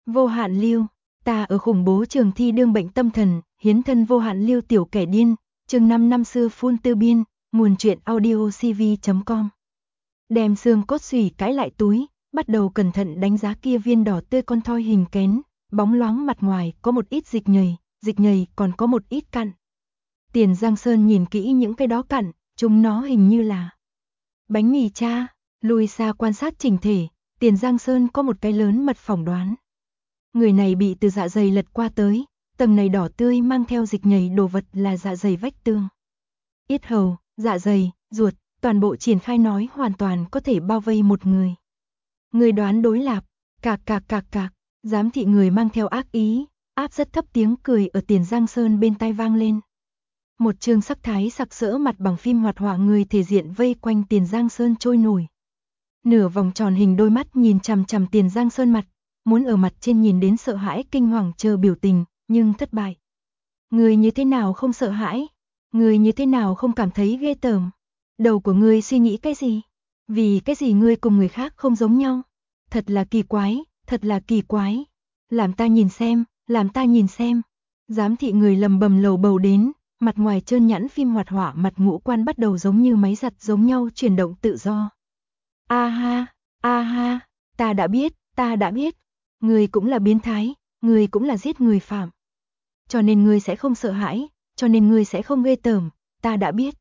Vô hạn lưu, ta ở khủng bố trường thi đương bệnh tâm thần, hiến thân vô hạn lưu tiểu kẻ điên, chương 5 năm xưa phun tư biên, nguồn truyện audio cv.com. Đem xương cốt xùy cãi lại túi, bắt đầu cẩn thận đánh giá kia viên đỏ tươi con thoi hình kén, bóng loáng mặt ngoài có một ít dịch nhầy còn có một ít cặn. Tiền Giang Sơn nhìn kỹ những cái đó cặn, chúng nó hình như là bánh mì cha, lùi xa quan sát chỉnh thể, Tiền Giang Sơn có một cái lớn mật phỏng đoán. Người này bị từ dạ dày lật qua tới, tầng này đỏ tươi mang theo dịch nhầy đồ vật là dạ dày vách tường. Yết hầu, dạ dày, ruột, toàn bộ triển khai nói hoàn toàn có thể bao vây một người. Người đoán đối lạp, cạc, giám thị người mang theo ác ý, áp rất thấp tiếng cười ở Tiền Giang Sơn bên tai vang lên. Một chương sắc thái sặc sỡ mặt bằng phim hoạt họa người thể diện vây quanh Tiền Giang Sơn trôi nổi. Nửa vòng tròn hình đôi mắt nhìn chằm chằm Tiền Giang Sơn mặt, muốn ở mặt trên nhìn đến sợ hãi kinh hoàng chờ biểu tình, nhưng thất bại. Người như thế nào không sợ hãi? Người như thế nào không cảm thấy ghê tởm? Đầu của ngươi suy nghĩ cái gì? Vì cái gì ngươi cùng người khác không giống nhau? Thật là kỳ quái. Làm ta nhìn xem. Giám thị người lầm bầm lầu bầu đến, mặt ngoài trơn nhẵn phim hoạt họa mặt ngũ quan bắt đầu giống như máy giặt giống nhau chuyển động tự do. A ha, ta đã biết. Ngươi cũng là biến thái, ngươi cũng là giết người phạm. Cho nên ngươi sẽ không sợ hãi, cho nên ngươi sẽ không ghê tởm, ta đã biết.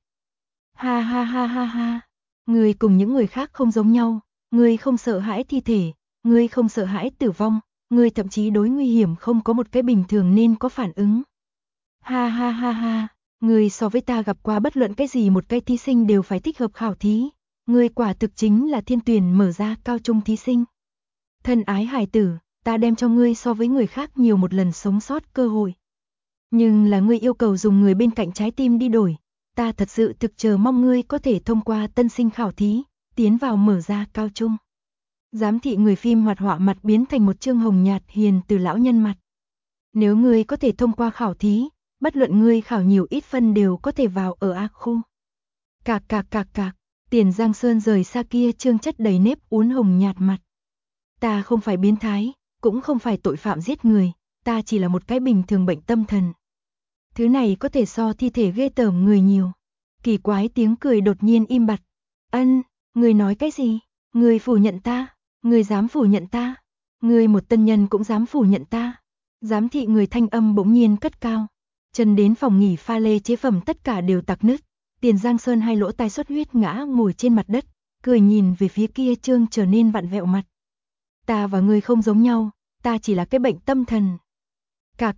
Ha. Ngươi cùng những người khác không giống nhau, ngươi không sợ hãi thi thể, ngươi không sợ hãi tử vong, ngươi thậm chí đối nguy hiểm không có một cái bình thường nên có phản ứng. Ha, ngươi so với ta gặp qua bất luận cái gì một cái thí sinh đều phải thích hợp khảo thí, ngươi quả thực chính là thiên tuyển mở ra cao trung thí sinh. Thân ái hài tử, ta đem cho ngươi so với người khác nhiều một lần sống sót cơ hội. Nhưng là ngươi yêu cầu dùng người bên cạnh trái tim đi đổi, ta thật sự thực chờ mong ngươi có thể thông qua tân sinh khảo thí, tiến vào mở ra cao trung. Giám thị người phim hoạt họa mặt biến thành một chương hồng nhạt hiền từ lão nhân mặt. Nếu ngươi có thể thông qua khảo thí, bất luận ngươi khảo nhiều ít phân đều có thể vào ở A khu. Cạc. Tiền Giang Sơn rời xa kia trương chất đầy nếp uốn hồng nhạt mặt. Ta không phải biến thái, cũng không phải tội phạm giết người, ta chỉ là một cái bình thường bệnh tâm thần. Thứ này có thể so thi thể ghê tởm người nhiều. Kỳ quái tiếng cười đột nhiên im bặt. Ngươi nói cái gì? Ngươi phủ nhận ta? Ngươi dám phủ nhận ta? Ngươi một tân nhân cũng dám phủ nhận ta? Giám thị người thanh âm bỗng nhiên cất cao. Chân đến phòng nghỉ pha lê chế phẩm tất cả đều tạc nứt. Tiền Giang Sơn hai lỗ tai xuất huyết ngã ngồi trên mặt đất, cười nhìn về phía kia trương trở nên vặn vẹo mặt. Ta và ngươi không giống nhau, ta chỉ là cái bệnh tâm thần. Cạc.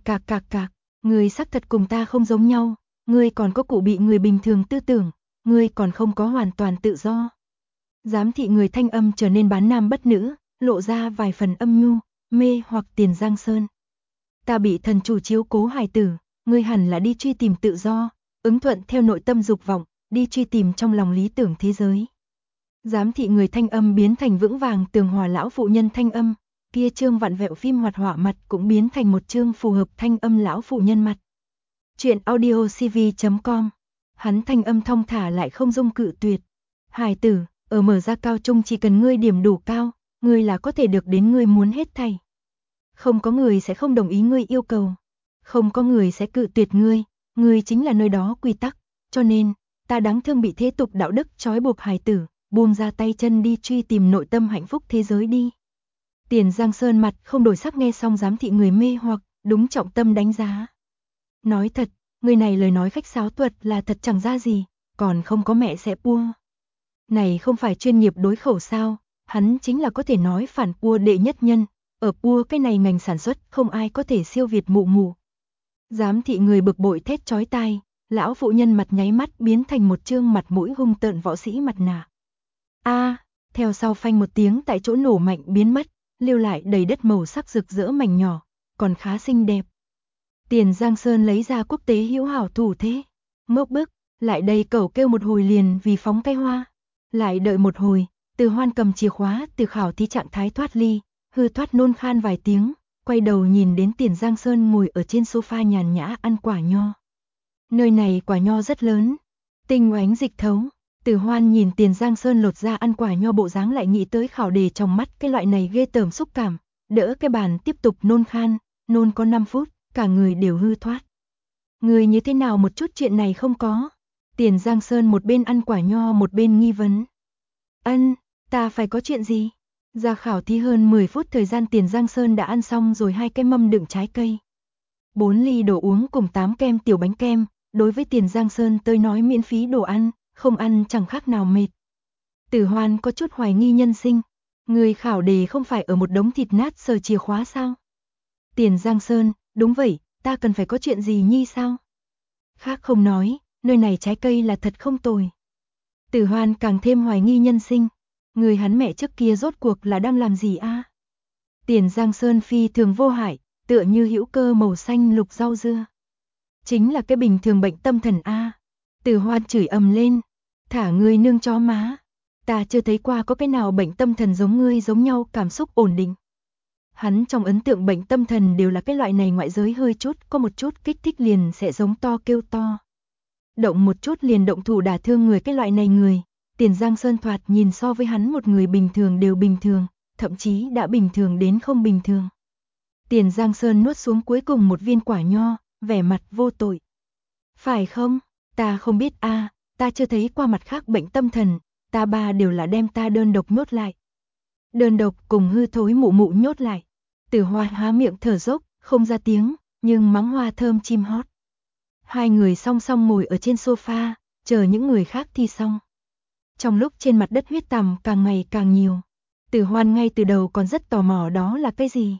Ngươi xác thật cùng ta không giống nhau, ngươi còn có cụ bị người bình thường tư tưởng, ngươi còn không có hoàn toàn tự do. Giám thị người thanh âm trở nên bán nam bất nữ, lộ ra vài phần âm nhu, mê hoặc Tiền Giang Sơn. Ta bị thần chủ chiếu cố hài tử, ngươi hẳn là đi truy tìm tự do, ứng thuận theo nội tâm dục vọng, đi truy tìm trong lòng lý tưởng thế giới. Giám thị người thanh âm biến thành vững vàng tường hòa lão phụ nhân thanh âm, kia trương vặn vẹo phim hoạt họa mặt cũng biến thành một trương phù hợp thanh âm lão phụ nhân mặt. Chuyện audio cv.com. Hắn thanh âm thong thả lại không dung cự tuyệt. Hài tử, ở mở ra cao trung chỉ cần ngươi điểm đủ cao, ngươi là có thể được đến ngươi muốn hết thảy. Không có người sẽ không đồng ý ngươi yêu cầu. Không có người sẽ cự tuyệt ngươi chính là nơi đó quy tắc, cho nên, ta đáng thương bị thế tục đạo đức trói buộc hài tử, buông ra tay chân đi truy tìm nội tâm hạnh phúc thế giới đi. Tiền Giang Sơn mặt không đổi sắc nghe xong giám thị người mê hoặc, đúng trọng tâm đánh giá. Nói thật, người này lời nói khách sáo tuật là thật chẳng ra gì, còn không có mẹ sẽ pua. Này không phải chuyên nghiệp đối khẩu sao, hắn chính là có thể nói phản pua đệ nhất nhân, ở pua cái này ngành sản xuất không ai có thể siêu việt mụ. Giám thị người bực bội thét chói tai, lão phụ nhân mặt nháy mắt biến thành một trương mặt mũi hung tợn võ sĩ mặt nạ. Theo sau phanh một tiếng tại chỗ nổ mạnh biến mất, lưu lại đầy đất màu sắc rực rỡ mảnh nhỏ, còn khá xinh đẹp. Tiền Giang Sơn lấy ra quốc tế hữu hảo thủ thế, ngốc bức, lại đây cẩu kêu một hồi liền vì phóng cây hoa. Lại đợi một hồi, Từ Hoan cầm chìa khóa từ khảo thí trạng thái thoát ly, hư thoát nôn khan vài tiếng, quay đầu nhìn đến Tiền Giang Sơn ngồi ở trên sofa nhàn nhã ăn quả nho. Nơi này quả nho rất lớn, tinh oánh dịch thấu. Từ Hoan nhìn Tiền Giang Sơn lột ra ăn quả nho bộ dáng lại nghĩ tới khảo đề trong mắt cái loại này ghê tởm xúc cảm, đỡ cái bàn tiếp tục nôn khan, nôn có 5 phút, cả người đều hư thoát. Người như thế nào một chút chuyện này không có? Tiền Giang Sơn một bên ăn quả nho một bên nghi vấn. Ân, ta phải có chuyện gì? Ra khảo thí hơn 10 phút thời gian Tiền Giang Sơn đã ăn xong rồi 2 cái mâm đựng trái cây. 4 ly đồ uống cùng 8 kem tiểu bánh kem, đối với Tiền Giang Sơn tôi nói miễn phí đồ ăn, không ăn chẳng khác nào mệt. Tử Hoan có chút hoài nghi nhân sinh, người khảo đề không phải ở một đống thịt nát sờ chìa khóa sao? Tiền Giang Sơn, đúng vậy, ta cần phải có chuyện gì nhi sao? Khác không nói, nơi này trái cây là thật không tồi. Tử Hoan càng thêm hoài nghi nhân sinh, người hắn mẹ trước kia rốt cuộc là đang làm gì a? Tiền Giang Sơn phi thường vô hại, tựa như hữu cơ màu xanh lục rau dưa. Chính là cái bình thường bệnh tâm thần a. Tử Hoan chửi ầm lên, thả ngươi nương chó má. Ta chưa thấy qua có cái nào bệnh tâm thần giống ngươi giống nhau cảm xúc ổn định. Hắn trong ấn tượng bệnh tâm thần đều là cái loại này ngoại giới hơi chút, có một chút kích thích liền sẽ giống to kêu to. Động một chút liền động thủ đả thương người cái loại này người. Tiền Giang Sơn thoạt nhìn so với hắn một người bình thường đều bình thường, thậm chí đã bình thường đến không bình thường. Tiền Giang Sơn nuốt xuống cuối cùng một viên quả nho, vẻ mặt vô tội. Phải không? Ta không biết a, ta chưa thấy qua mặt khác bệnh tâm thần, ta ba đều là đem ta đơn độc nhốt lại. Đơn độc cùng hư thối mụ mụ nhốt lại. Tử Hoan há miệng thở dốc, không ra tiếng, nhưng mắng hoa thơm chim hót. Hai người song song ngồi ở trên sofa, chờ những người khác thi xong. Trong lúc trên mặt đất huyết tằm càng ngày càng nhiều, Tử Hoan ngay từ đầu còn rất tò mò đó là cái gì.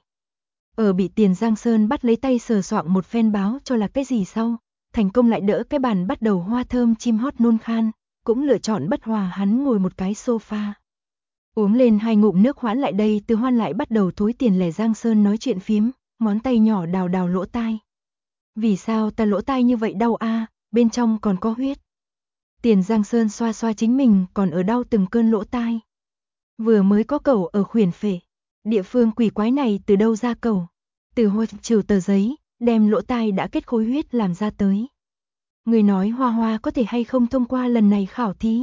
Ở bị Tiền Giang Sơn bắt lấy tay sờ soạng một phen báo cho là cái gì sau, thành công lại đỡ cái bàn bắt đầu hoa thơm chim hót nôn khan, cũng lựa chọn bất hòa hắn ngồi một cái sofa. Uống lên 2 ngụm nước hoãn lại đây, Tử Hoan lại bắt đầu thối tiền lẻ Giang Sơn nói chuyện phiếm, ngón tay nhỏ đào đào lỗ tai. Vì sao ta lỗ tai như vậy đau a, bên trong còn có huyết. Tiền Giang Sơn xoa xoa chính mình còn ở đau từng cơn lỗ tai. Vừa mới có cẩu ở khuyển phệ, địa phương quỷ quái này từ đâu ra cẩu. Từ Hoa trừ tờ giấy, đem lỗ tai đã kết khối huyết làm ra tới. Người nói Hoa Hoa có thể hay không thông qua lần này khảo thí.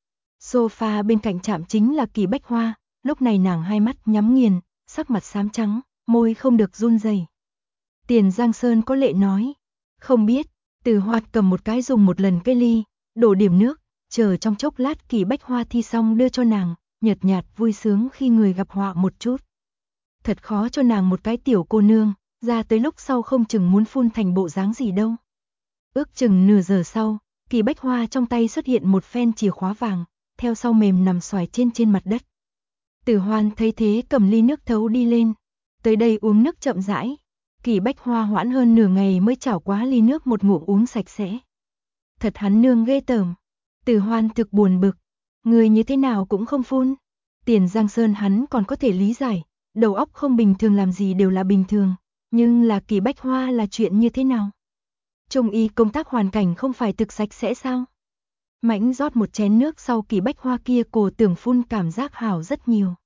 Sofa bên cạnh chạm chính là Kỳ Bách Hoa, lúc này nàng hai mắt nhắm nghiền, sắc mặt xám trắng, môi không được run rẩy. Tiền Giang Sơn có lệ nói, không biết. Từ Hoa cầm một cái dùng một lần cái ly, đổ điểm nước, chờ trong chốc lát Kỳ Bách Hoa thi xong đưa cho nàng, nhợt nhạt vui sướng khi người gặp họa một chút. Thật khó cho nàng một cái tiểu cô nương, ra tới lúc sau không chừng muốn phun thành bộ dáng gì đâu. Ước chừng nửa giờ sau, Kỳ Bách Hoa trong tay xuất hiện một phen chìa khóa vàng, theo sau mềm nằm xoài trên mặt đất. Tử Hoan thấy thế cầm ly nước thấu đi lên, tới đây uống nước chậm rãi. Kỳ Bách Hoa hoãn hơn nửa ngày mới chảo quá ly nước một ngụm uống sạch sẽ. Thật hắn nương ghê tởm. Tử Hoan thực buồn bực, người như thế nào cũng không phun. Tiền Giang Sơn hắn còn có thể lý giải, đầu óc không bình thường làm gì đều là bình thường, nhưng là Kỳ Bách Hoa là chuyện như thế nào? Trung y công tác hoàn cảnh không phải thực sạch sẽ sao? Mãnh rót một chén nước sau Kỳ Bách Hoa kia cổ tưởng phun cảm giác hảo rất nhiều.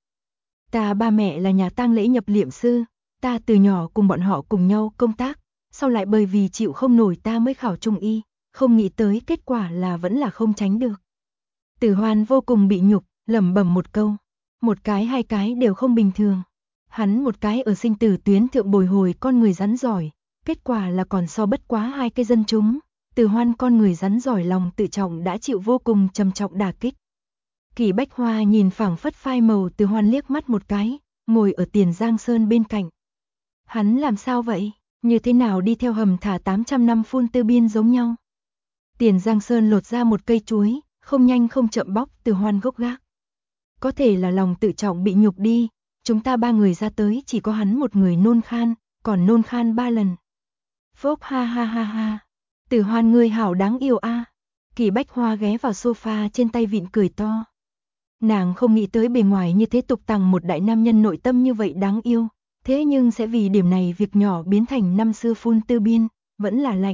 Ta ba mẹ là nhà tang lễ nhập liệm sư, ta từ nhỏ cùng bọn họ cùng nhau công tác, sau lại bởi vì chịu không nổi ta mới khảo trung y, không nghĩ tới kết quả là vẫn là không tránh được. Tử Hoan vô cùng bị nhục, lẩm bẩm một câu, một cái hai cái đều không bình thường. Hắn một cái ở sinh tử tuyến thượng bồi hồi con người rắn giỏi, kết quả là còn so bất quá hai cái dân chúng. Tử Hoan con người rắn giỏi lòng tự trọng đã chịu vô cùng trầm trọng đả kích. Kỳ Bách Hoa nhìn phảng phất phai màu Tử Hoan liếc mắt một cái, ngồi ở Tiền Giang Sơn bên cạnh. Hắn làm sao vậy? Như thế nào đi theo hầm thả 800 năm phun tư biên giống nhau? Tiền Giang Sơn lột ra một cây chuối, không nhanh không chậm bóc Tử Hoan gốc gác. Có thể là lòng tự trọng bị nhục đi, chúng ta ba người ra tới chỉ có hắn một người nôn khan, còn nôn khan 3 lần. Phốc ha ha ha ha. Tử Hoan ngươi hảo đáng yêu a. Kỳ Bách Hoa ghé vào sofa trên tay vịn cười to. Nàng không nghĩ tới bề ngoài như thế tục tằng một đại nam nhân nội tâm như vậy đáng yêu, thế nhưng sẽ vì điểm này việc nhỏ biến thành năm xưa phun tư biên, vẫn là lạnh.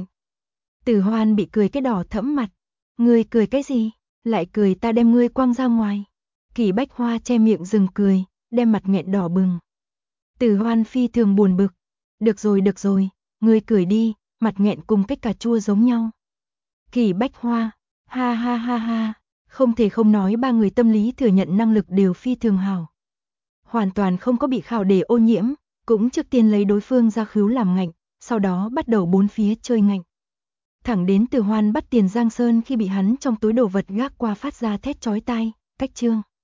Tử Hoan bị cười cái đỏ thẫm mặt. Ngươi cười cái gì? Lại cười ta đem ngươi quăng ra ngoài. Kỳ Bách Hoa che miệng dừng cười, đem mặt nghẹn đỏ bừng. Tử Hoan phi thường buồn bực. Được rồi, ngươi cười đi, mặt nghẹn cùng cách cà chua giống nhau. Kỳ Bách Hoa, ha ha ha ha, không thể không nói ba người tâm lý thừa nhận năng lực đều phi thường hảo. hoàn toàn không có bị khảo để ô nhiễm, cũng trước tiên lấy đối phương ra khứu làm ngạnh, sau đó bắt đầu bốn phía chơi ngạnh. Thẳng đến Từ Hoan bắt Tiền Giang Sơn khi bị hắn trong túi đồ vật gác qua phát ra thét chói tai, cách chương.